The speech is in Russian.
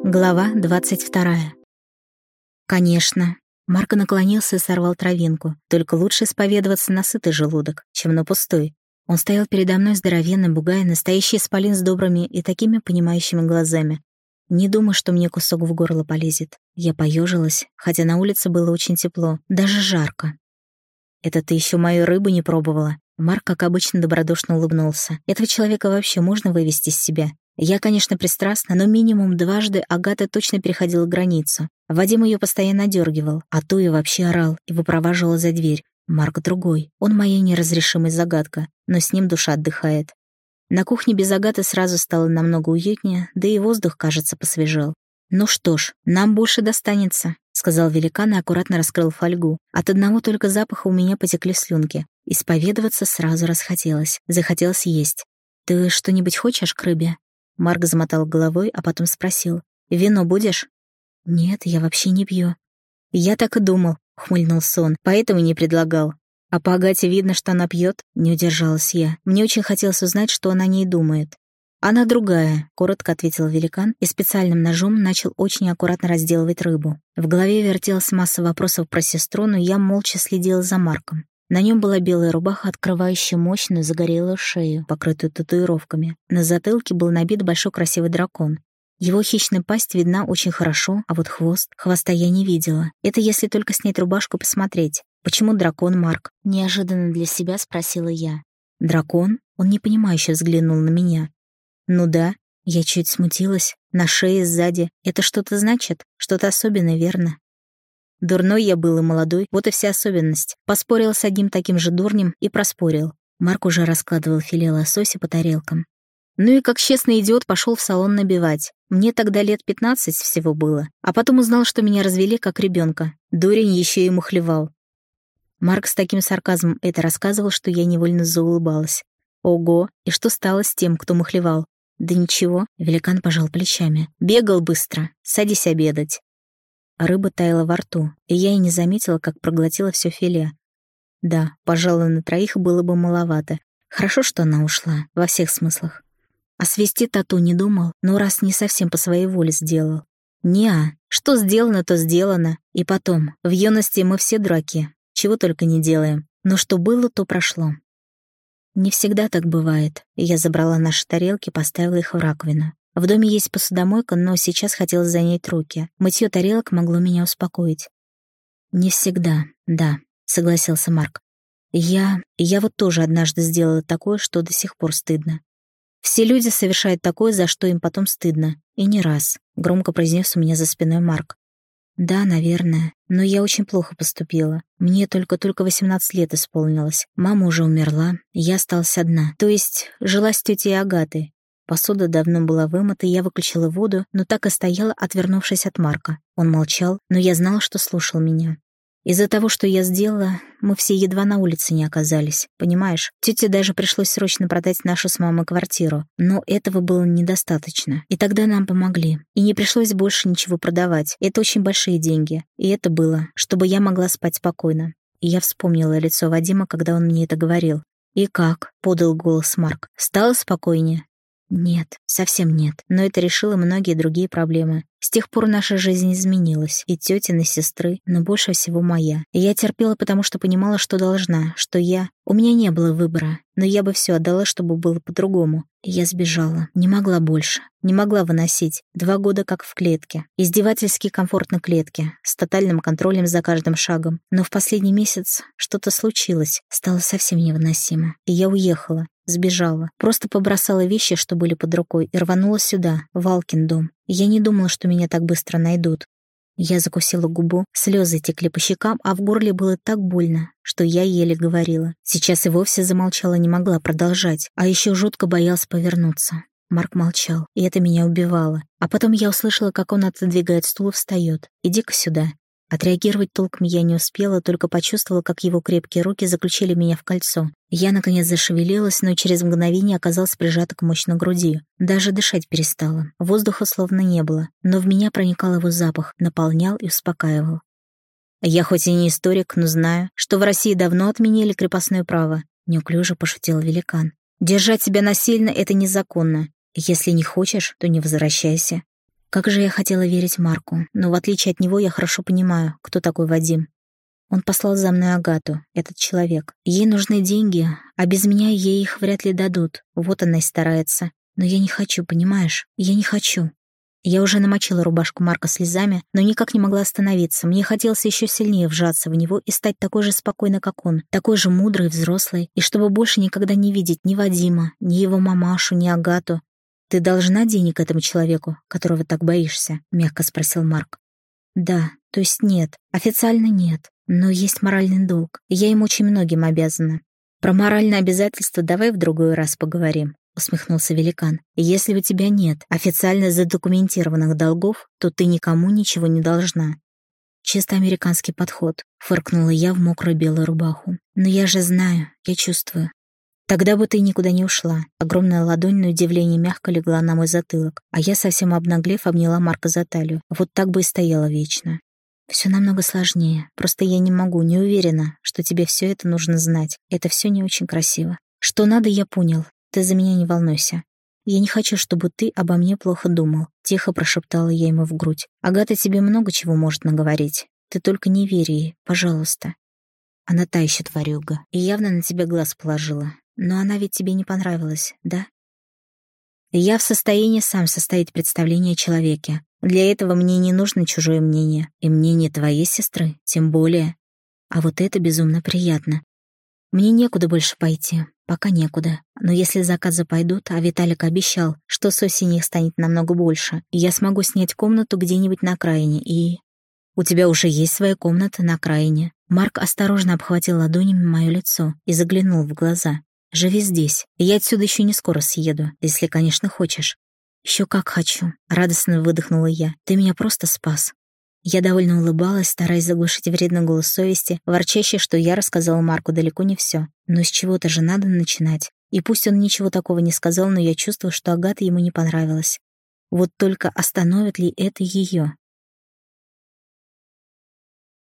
Глава 22. Конечно. Марко наклонился и сорвал травинку. Только лучше исповедоваться на сытый желудок, чем на пустой. Он стоял передо мной здоровенный бугай, настоящий исполин с добрыми и такими понимающими глазами. Не думаю, что мне кусок в горло полезет. Я поежилась, хотя на улице было очень тепло, даже жарко. «Это ты еще мою рыбу не пробовала?» Марк, как обычно, добродушно улыбнулся. «Этого человека вообще можно вывести из себя?» Я, конечно, пристрастна, но минимум дважды Агата точно переходила границу. Вадим ее постоянно одергивал, а то и вообще орал и выпроваживал за дверь. Марк другой. Он моя неразрешимая загадка, но с ним душа отдыхает. На кухне без Агаты сразу стало намного уютнее, да и воздух, кажется, посвежел. «Ну что ж, нам больше достанется», — сказал великан и аккуратно раскрыл фольгу. От одного только запаха у меня потекли слюнки. Исповедоваться сразу расхотелось. Захотелось есть. «Ты что-нибудь хочешь к рыбе?» Марк замотал головой, а потом спросил: «Вино будешь?» «Нет, я вообще не пью». «Я так и думал», — ухмыльнулся он, «поэтому не предлагал». «А по Агате видно, что она пьет», — не удержалась я. Мне очень хотелось узнать, что она о ней думает. «Она другая», — коротко ответил великан и специальным ножом начал очень аккуратно разделывать рыбу. В голове вертелась масса вопросов про сестру, но я молча следила за Марком. На нем была белая рубаха, открывающая мощную загорелую шею, покрытую татуировками. На затылке был набит большой красивый дракон. Его хищная пасть видна очень хорошо, а вот хвоста я не видела. Это если только снять рубашку посмотреть. «Почему дракон, Марк?» — неожиданно для себя спросила я. «Дракон?» — он непонимающе взглянул на меня. «Ну да». Я чуть смутилась. На шее сзади. Это что-то значит? Что-то особенное, верно? Дурной я был и молодой, вот и вся особенность. Поспорил с одним таким же дурнем и проспорил. Марк уже раскладывал филе лосося по тарелкам. Ну и как честный идиот пошел в салон набивать. Мне тогда лет 15 всего было. А потом узнал, что меня развели как ребенка. Дурень еще и мухлевал. Марк с таким сарказмом это рассказывал, что я невольно заулыбалась. Ого, и что стало с тем, кто мухлевал? Да ничего, великан пожал плечами. Бегал быстро, садись обедать. Рыба таяла во рту, и я и не заметила, как проглотила все филе. Да, пожалуй, на троих было бы маловато. Хорошо, что она ушла, во всех смыслах. А свести тату не думал, но раз не совсем по своей воле сделал. Неа, что сделано, то сделано. И потом, в юности мы все дураки, чего только не делаем. Но что было, то прошло. Не всегда так бывает. Я забрала наши тарелки, поставила их в раковину. В доме есть посудомойка, но сейчас хотелось занять руки. Мытье тарелок могло меня успокоить. «Не всегда, да», — согласился Марк. Я вот тоже однажды сделала такое, что до сих пор стыдно. Все люди совершают такое, за что им потом стыдно. И не раз», — громко произнес у меня за спиной Марк. «Да, наверное, но я очень плохо поступила. Мне только 18 лет исполнилось. Мама уже умерла, я осталась одна. То есть жила с тетей Агатой. Посуда давно была вымыта, я выключила воду, но так и стояла, отвернувшись от Марка. Он молчал, но я знала, что слушал меня. Из-за того, что я сделала, мы все едва на улице не оказались. Понимаешь, тете даже пришлось срочно продать нашу с мамой квартиру, но этого было недостаточно. И тогда нам помогли. И не пришлось больше ничего продавать. Это очень большие деньги. И это было, чтобы я могла спать спокойно. И я вспомнила лицо Вадима, когда он мне это говорил. «И как?» — подал голос Марк. «Стало спокойнее?» Нет, совсем нет, но это решило многие другие проблемы. С тех пор наша жизнь изменилась, и тетины, сестры, но больше всего моя. И я терпела, потому что понимала, что должна, что У меня не было выбора, но я бы все отдала, чтобы было по-другому. И я сбежала, не могла больше, не могла выносить. 2 года как в клетке, издевательски комфортной клетке, с тотальным контролем за каждым шагом. Но в последний месяц что-то случилось, стало совсем невыносимо. И я уехала. Сбежала. Просто побросала вещи, что были под рукой, и рванула сюда, в Алкин дом. Я не думала, что меня так быстро найдут. Я закусила губу, слезы текли по щекам, а в горле было так больно, что я еле говорила. Сейчас и вовсе замолчала, не могла продолжать, а еще жутко боялась повернуться. Марк молчал, и это меня убивало. А потом я услышала, как он отодвигает стул и встает. «Иди-ка сюда». Отреагировать толком я не успела, только почувствовала, как его крепкие руки заключили меня в кольцо. Я, наконец, зашевелилась, но через мгновение оказалась прижата к мощной груди. Даже дышать перестала. Воздуха словно не было, но в меня проникал его запах, наполнял и успокаивал. «Я хоть и не историк, но знаю, что в России давно отменили крепостное право», — неуклюже пошутил великан. «Держать себя насильно — это незаконно. Если не хочешь, то не возвращайся». Как же я хотела верить Марку, но в отличие от него я хорошо понимаю, кто такой Вадим. Он послал за мной Агату, этот человек. Ей нужны деньги, а без меня ей их вряд ли дадут. Вот она и старается. Но я не хочу, понимаешь? Я не хочу. Я уже намочила рубашку Марка слезами, но никак не могла остановиться. Мне хотелось еще сильнее вжаться в него и стать такой же спокойной, как он, такой же мудрой, взрослой, и чтобы больше никогда не видеть ни Вадима, ни его мамашу, ни Агату. «Ты должна денег этому человеку, которого так боишься?» — мягко спросил Марк. «Да, то есть нет, официально нет, но есть моральный долг, и я им очень многим обязана. Про моральные обязательства давай в другой раз поговорим», — усмехнулся великан. «Если у тебя нет официально задокументированных долгов, то ты никому ничего не должна». «Чисто американский подход», — фыркнула я в мокрую белую рубаху. «Но я же знаю, я чувствую». «Тогда бы ты никуда не ушла». Огромная ладонь на удивление мягко легла на мой затылок, а я, совсем обнаглев, обняла Марка за талию. Вот так бы и стояла вечно. «Все намного сложнее. Просто я не могу, не уверена, что тебе все это нужно знать. Это все не очень красиво. Что надо, я понял. Ты за меня не волнуйся. Я не хочу, чтобы ты обо мне плохо думал», — тихо прошептала я ему в грудь. «Агата тебе много чего может наговорить. Ты только не верь ей, пожалуйста. Она та еще тварюга и явно на тебя глаз положила. Но она ведь тебе не понравилась, да? Я в состоянии сам составить представление о человеке. Для этого мне не нужно чужое мнение, и мнение твоей сестры, тем более. А вот это безумно приятно. Мне некуда больше пойти, пока некуда. Но если заказы пойдут, а Виталик обещал, что с осени их станет намного больше, я смогу снять комнату где-нибудь на окраине и... «У тебя уже есть своя комната на окраине». Марк осторожно обхватил ладонями мое лицо и заглянул в глаза. «Живи здесь. Я отсюда еще не скоро съеду, если, конечно, хочешь». «Еще как хочу», — радостно выдохнула я. «Ты меня просто спас». Я довольно улыбалась, стараясь заглушить вредный голос совести, ворчащий, что я рассказала Марку далеко не все. Но с чего-то же надо начинать. И пусть он ничего такого не сказал, но я чувствую, что Агата ему не понравилась. Вот только остановит ли это ее?